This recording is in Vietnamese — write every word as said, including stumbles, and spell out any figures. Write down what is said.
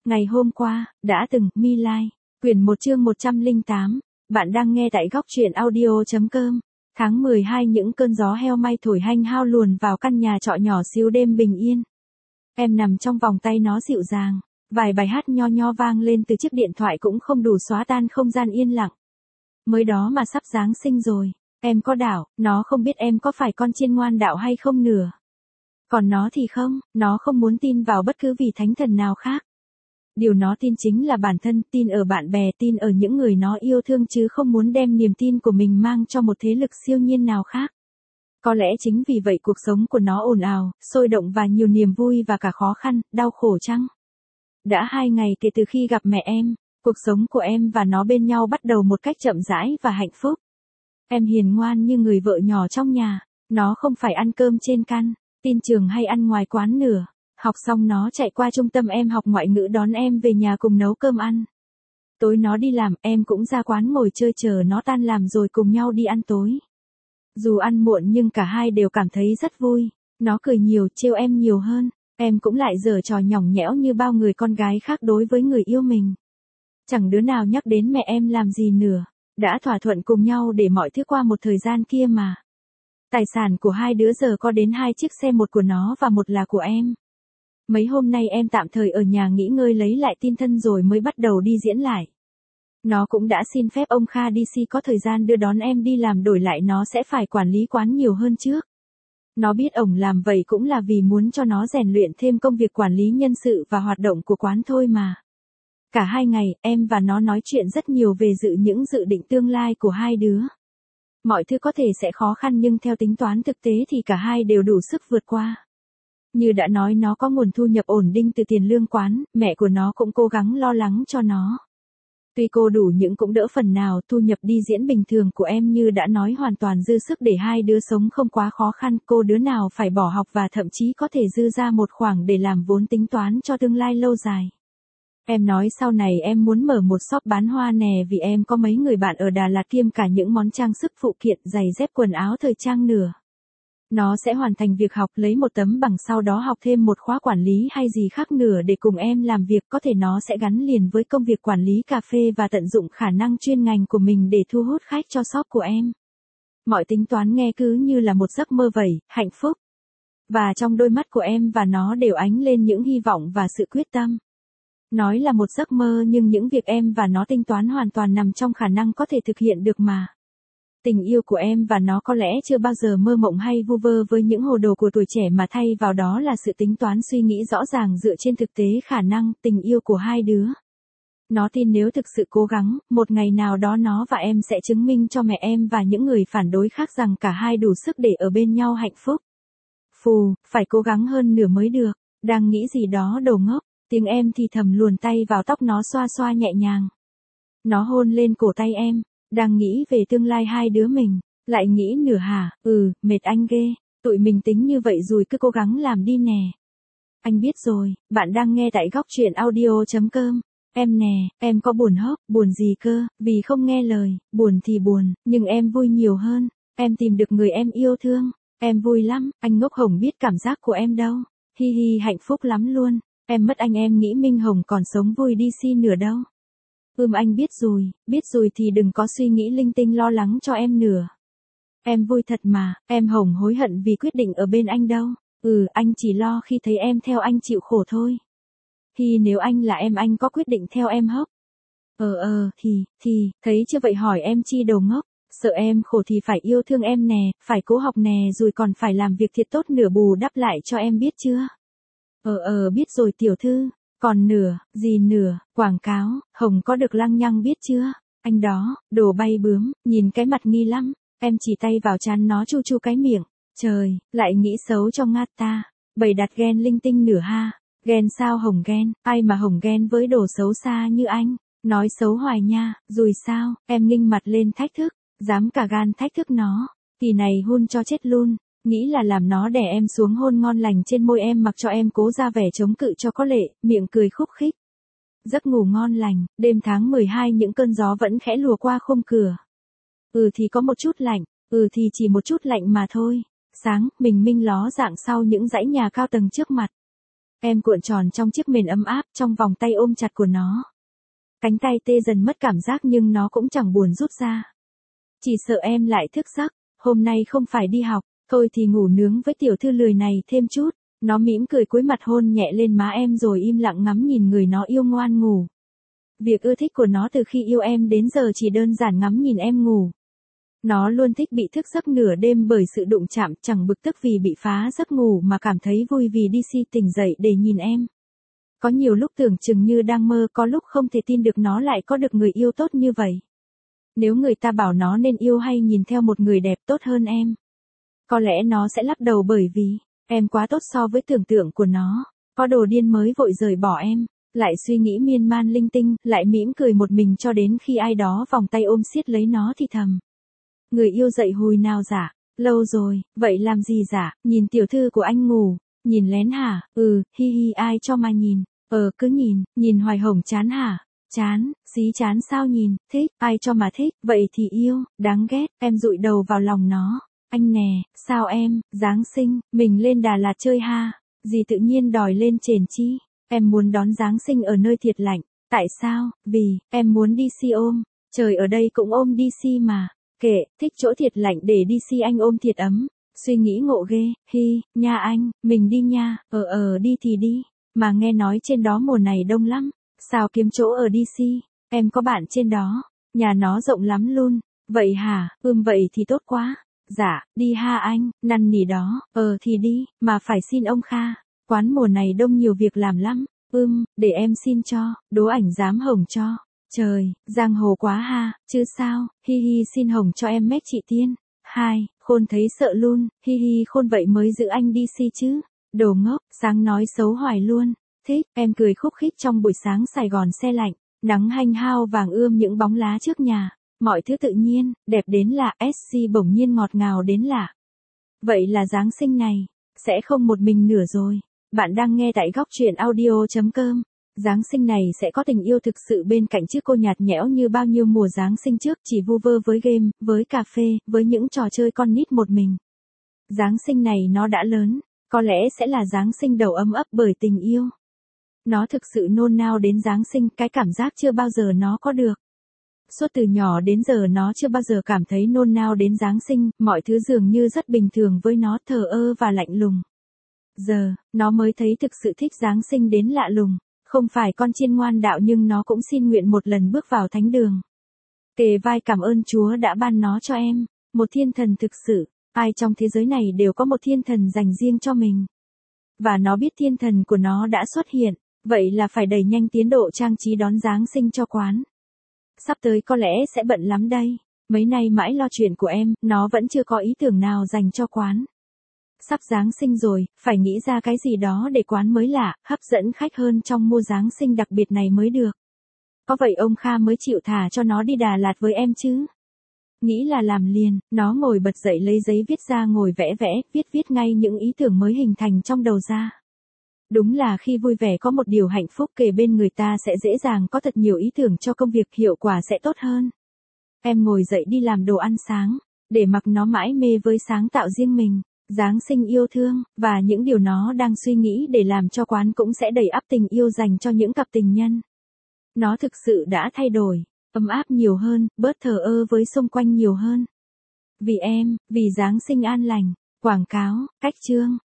Ngày hôm qua, đã từng, My Lai, quyển một chương một trăm lẻ tám, bạn đang nghe tại góc truyện audio.com. Tháng mười hai những cơn gió heo may thổi hanh hao luồn vào căn nhà trọ nhỏ xíu đêm bình yên. Em nằm trong vòng tay nó dịu dàng, vài bài hát nho nho vang lên từ chiếc điện thoại cũng không đủ xóa tan không gian yên lặng. Mới đó mà sắp Giáng sinh rồi, em có đảo, nó không biết em có phải con chiên ngoan đạo hay không nửa. Còn nó thì không, nó không muốn tin vào bất cứ vị thánh thần nào khác. Điều nó tin chính là bản thân, tin ở bạn bè, tin ở những người nó yêu thương chứ không muốn đem niềm tin của mình mang cho một thế lực siêu nhiên nào khác. Có lẽ chính vì vậy cuộc sống của nó ồn ào, sôi động và nhiều niềm vui và cả khó khăn, đau khổ chăng? Đã hai ngày kể từ khi gặp mẹ em, cuộc sống của em và nó bên nhau bắt đầu một cách chậm rãi và hạnh phúc. Em hiền ngoan như người vợ nhỏ trong nhà, nó không phải ăn cơm trên căn, tin trường hay ăn ngoài quán nửa. Học xong nó chạy qua trung tâm em học ngoại ngữ đón em về nhà cùng nấu cơm ăn. Tối nó đi làm, em cũng ra quán ngồi chơi chờ nó tan làm rồi cùng nhau đi ăn tối. Dù ăn muộn nhưng cả hai đều cảm thấy rất vui. Nó cười nhiều, trêu em nhiều hơn. Em cũng lại giở trò nhõng nhẽo như bao người con gái khác đối với người yêu mình. Chẳng đứa nào nhắc đến mẹ em làm gì nữa. Đã thỏa thuận cùng nhau để mọi thứ qua một thời gian kia mà. Tài sản của hai đứa giờ có đến hai chiếc xe, một của nó và một là của em. Mấy hôm nay em tạm thời ở nhà nghỉ ngơi lấy lại tinh thần rồi mới bắt đầu đi diễn lại. Nó cũng đã xin phép ông Kha đê xê có thời gian đưa đón em đi làm, đổi lại nó sẽ phải quản lý quán nhiều hơn trước. Nó biết ổng làm vậy cũng là vì muốn cho nó rèn luyện thêm công việc quản lý nhân sự và hoạt động của quán thôi mà. Cả hai ngày, em và nó nói chuyện rất nhiều về dự những dự định tương lai của hai đứa. Mọi thứ có thể sẽ khó khăn nhưng theo tính toán thực tế thì cả hai đều đủ sức vượt qua. Như đã nói, nó có nguồn thu nhập ổn định từ tiền lương quán, mẹ của nó cũng cố gắng lo lắng cho nó. Tuy cô đủ nhưng cũng đỡ phần nào, thu nhập đi diễn bình thường của em như đã nói hoàn toàn dư sức để hai đứa sống không quá khó khăn, cô đứa nào phải bỏ học và thậm chí có thể dư ra một khoản để làm vốn tính toán cho tương lai lâu dài. Em nói sau này em muốn mở một shop bán hoa nè vì em có mấy người bạn ở Đà Lạt kiêm cả những món trang sức phụ kiện, giày dép quần áo thời trang nữa. Nó sẽ hoàn thành việc học lấy một tấm bằng, sau đó học thêm một khóa quản lý hay gì khác nữa để cùng em làm việc, có thể nó sẽ gắn liền với công việc quản lý cà phê và tận dụng khả năng chuyên ngành của mình để thu hút khách cho shop của em. Mọi tính toán nghe cứ như là một giấc mơ vậy, hạnh phúc. Và trong đôi mắt của em và nó đều ánh lên những hy vọng và sự quyết tâm. Nói là một giấc mơ nhưng những việc em và nó tính toán hoàn toàn nằm trong khả năng có thể thực hiện được mà. Tình yêu của em và nó có lẽ chưa bao giờ mơ mộng hay vu vơ với những hồ đồ của tuổi trẻ mà thay vào đó là sự tính toán suy nghĩ rõ ràng dựa trên thực tế khả năng, tình yêu của hai đứa. Nó tin nếu thực sự cố gắng, một ngày nào đó nó và em sẽ chứng minh cho mẹ em và những người phản đối khác rằng cả hai đủ sức để ở bên nhau hạnh phúc. Phù, phải cố gắng hơn nửa mới được, đang nghĩ gì đó đồ ngốc, tiếng em thì thầm luồn tay vào tóc nó xoa xoa nhẹ nhàng. Nó hôn lên cổ tay em. Đang nghĩ về tương lai hai đứa mình, lại nghĩ nửa hả, ừ, mệt anh ghê, tụi mình tính như vậy rồi cứ cố gắng làm đi nè. Anh biết rồi, bạn đang nghe tại góc truyện audio.com. Em nè, em có buồn hốc, buồn gì cơ, vì không nghe lời, buồn thì buồn, nhưng em vui nhiều hơn, em tìm được người em yêu thương, em vui lắm, anh ngốc Hồng biết cảm giác của em đâu, hi hi hạnh phúc lắm luôn, em mất anh em nghĩ Minh Hồng còn sống vui đi si nửa đâu. Ừm anh biết rồi, biết rồi thì đừng có suy nghĩ linh tinh lo lắng cho em nữa. Em vui thật mà, em Hồng hối hận vì quyết định ở bên anh đâu. Ừ, anh chỉ lo khi thấy em theo anh chịu khổ thôi. Thì nếu anh là em anh có quyết định theo em hốc? Ờ ờ, thì, thì, thấy chưa vậy hỏi em chi đầu ngốc. Sợ em khổ thì phải yêu thương em nè, phải cố học nè rồi còn phải làm việc thiệt tốt nửa bù đắp lại cho em biết chưa? Ờ ờ biết rồi tiểu thư. Còn nửa, gì nửa, quảng cáo, Hồng có được lăng nhăng biết chưa? Anh đó, đồ bay bướm, nhìn cái mặt nghi lắm, em chỉ tay vào trán nó chu chu cái miệng, trời, lại nghĩ xấu cho ngát ta, bày đặt ghen linh tinh nửa ha, ghen sao Hồng ghen, ai mà Hồng ghen với đồ xấu xa như anh, nói xấu hoài nha, rồi sao, em nghinh mặt lên thách thức, dám cả gan thách thức nó, kỳ này hun cho chết luôn. Nghĩ là làm nó đè em xuống hôn ngon lành trên môi em mặc cho em cố ra vẻ chống cự cho có lệ, miệng cười khúc khích. Giấc ngủ ngon lành, đêm tháng mười hai những cơn gió vẫn khẽ lùa qua khung cửa. Ừ thì có một chút lạnh, ừ thì chỉ một chút lạnh mà thôi. Sáng, mình minh ló dạng sau những dãy nhà cao tầng trước mặt. Em cuộn tròn trong chiếc mền ấm áp trong vòng tay ôm chặt của nó. Cánh tay tê dần mất cảm giác nhưng nó cũng chẳng buồn rút ra. Chỉ sợ em lại thức giấc, hôm nay không phải đi học, thôi thì ngủ nướng với tiểu thư lười này thêm chút. Nó mỉm cười cúi mặt hôn nhẹ lên má em rồi im lặng ngắm nhìn người nó yêu ngoan ngủ. Việc ưa thích của nó từ khi yêu em đến giờ chỉ đơn giản ngắm nhìn em ngủ. Nó luôn thích bị thức giấc nửa đêm bởi sự đụng chạm, chẳng bực tức vì bị phá giấc ngủ mà cảm thấy vui vì đi si tỉnh dậy để nhìn em. Có nhiều lúc tưởng chừng như đang mơ, có lúc không thể tin được nó lại có được người yêu tốt như vậy. Nếu người ta bảo nó nên yêu hay nhìn theo một người đẹp tốt hơn em, có lẽ nó sẽ lắc đầu bởi vì em quá tốt so với tưởng tượng của nó. Có đồ điên mới vội rời bỏ em, lại suy nghĩ miên man linh tinh, lại mỉm cười một mình cho đến khi ai đó vòng tay ôm siết lấy nó thì thầm. Người yêu dậy hồi nào dạ? Lâu rồi, vậy làm gì dạ? Nhìn tiểu thư của anh ngủ, nhìn lén hả? Ừ, hi hi ai cho mà nhìn, ờ cứ nhìn, nhìn hoài hồng chán hả? Chán, xí chán sao nhìn, thích, ai cho mà thích, vậy thì yêu, đáng ghét, em dụi đầu vào lòng nó. Anh nè, sao em, Giáng sinh, mình lên Đà Lạt chơi ha, gì tự nhiên đòi lên Trền Chi, em muốn đón Giáng sinh ở nơi thiệt lạnh, tại sao, vì, em muốn đi si ôm, trời ở đây cũng ôm đi si mà, kệ, thích chỗ thiệt lạnh để đi si anh ôm thiệt ấm, suy nghĩ ngộ ghê, hi, nha anh, mình đi nha, ờ ờ đi thì đi, mà nghe nói trên đó mùa này đông lắm, sao kiếm chỗ ở đi si, em có bạn trên đó, nhà nó rộng lắm luôn, vậy hả, ưm vậy thì tốt quá. Dạ, đi ha anh, năn nỉ đó, ờ thì đi, mà phải xin ông Kha, quán mùa này đông nhiều việc làm lắm, ưm, để em xin cho, đố ảnh dám hồng cho, trời, giang hồ quá ha, chứ sao, hi hi xin hồng cho em mét chị Tiên, hai, khôn thấy sợ luôn, hi hi khôn vậy mới giữ anh đi si chứ, đồ ngốc, sáng nói xấu hoài luôn, thích, em cười khúc khích trong buổi sáng Sài Gòn se lạnh, nắng hanh hao vàng ươm những bóng lá trước nhà. Mọi thứ tự nhiên, đẹp đến lạ, ét xê bỗng nhiên ngọt ngào đến lạ. Vậy là Giáng sinh này, sẽ không một mình nửa rồi. Bạn đang nghe tại góc truyện audio chấm com. Giáng sinh này sẽ có tình yêu thực sự bên cạnh chứ cô nhạt nhẽo như bao nhiêu mùa Giáng sinh trước chỉ vu vơ với game, với cà phê, với những trò chơi con nít một mình. Giáng sinh này nó đã lớn, có lẽ sẽ là Giáng sinh đầu ấm ấp bởi tình yêu. Nó thực sự nôn nao đến Giáng sinh, cái cảm giác chưa bao giờ nó có được. Suốt từ nhỏ đến giờ nó chưa bao giờ cảm thấy nôn nao đến Giáng sinh, mọi thứ dường như rất bình thường với nó, thờ ơ và lạnh lùng. Giờ, nó mới thấy thực sự thích Giáng sinh đến lạ lùng, không phải con chiên ngoan đạo nhưng nó cũng xin nguyện một lần bước vào thánh đường. Kề vai cảm ơn Chúa đã ban nó cho em, một thiên thần thực sự, ai trong thế giới này đều có một thiên thần dành riêng cho mình. Và nó biết thiên thần của nó đã xuất hiện, vậy là phải đẩy nhanh tiến độ trang trí đón Giáng sinh cho quán. Sắp tới có lẽ sẽ bận lắm đây. Mấy nay mãi lo chuyện của em, nó vẫn chưa có ý tưởng nào dành cho quán. Sắp Giáng sinh rồi, phải nghĩ ra cái gì đó để quán mới lạ, hấp dẫn khách hơn trong mùa Giáng sinh đặc biệt này mới được. Có vậy ông Kha mới chịu thả cho nó đi Đà Lạt với em chứ. Nghĩ là làm liền, nó ngồi bật dậy lấy giấy viết ra ngồi vẽ vẽ, viết viết ngay những ý tưởng mới hình thành trong đầu ra. Đúng là khi vui vẻ có một điều hạnh phúc kề bên người ta sẽ dễ dàng có thật nhiều ý tưởng cho công việc, hiệu quả sẽ tốt hơn. Em ngồi dậy đi làm đồ ăn sáng, để mặc nó mãi mê với sáng tạo riêng mình, Giáng sinh yêu thương, và những điều nó đang suy nghĩ để làm cho quán cũng sẽ đầy ắp tình yêu dành cho những cặp tình nhân. Nó thực sự đã thay đổi, ấm áp nhiều hơn, bớt thờ ơ với xung quanh nhiều hơn. Vì em, vì Giáng sinh an lành, quảng cáo, cách chương.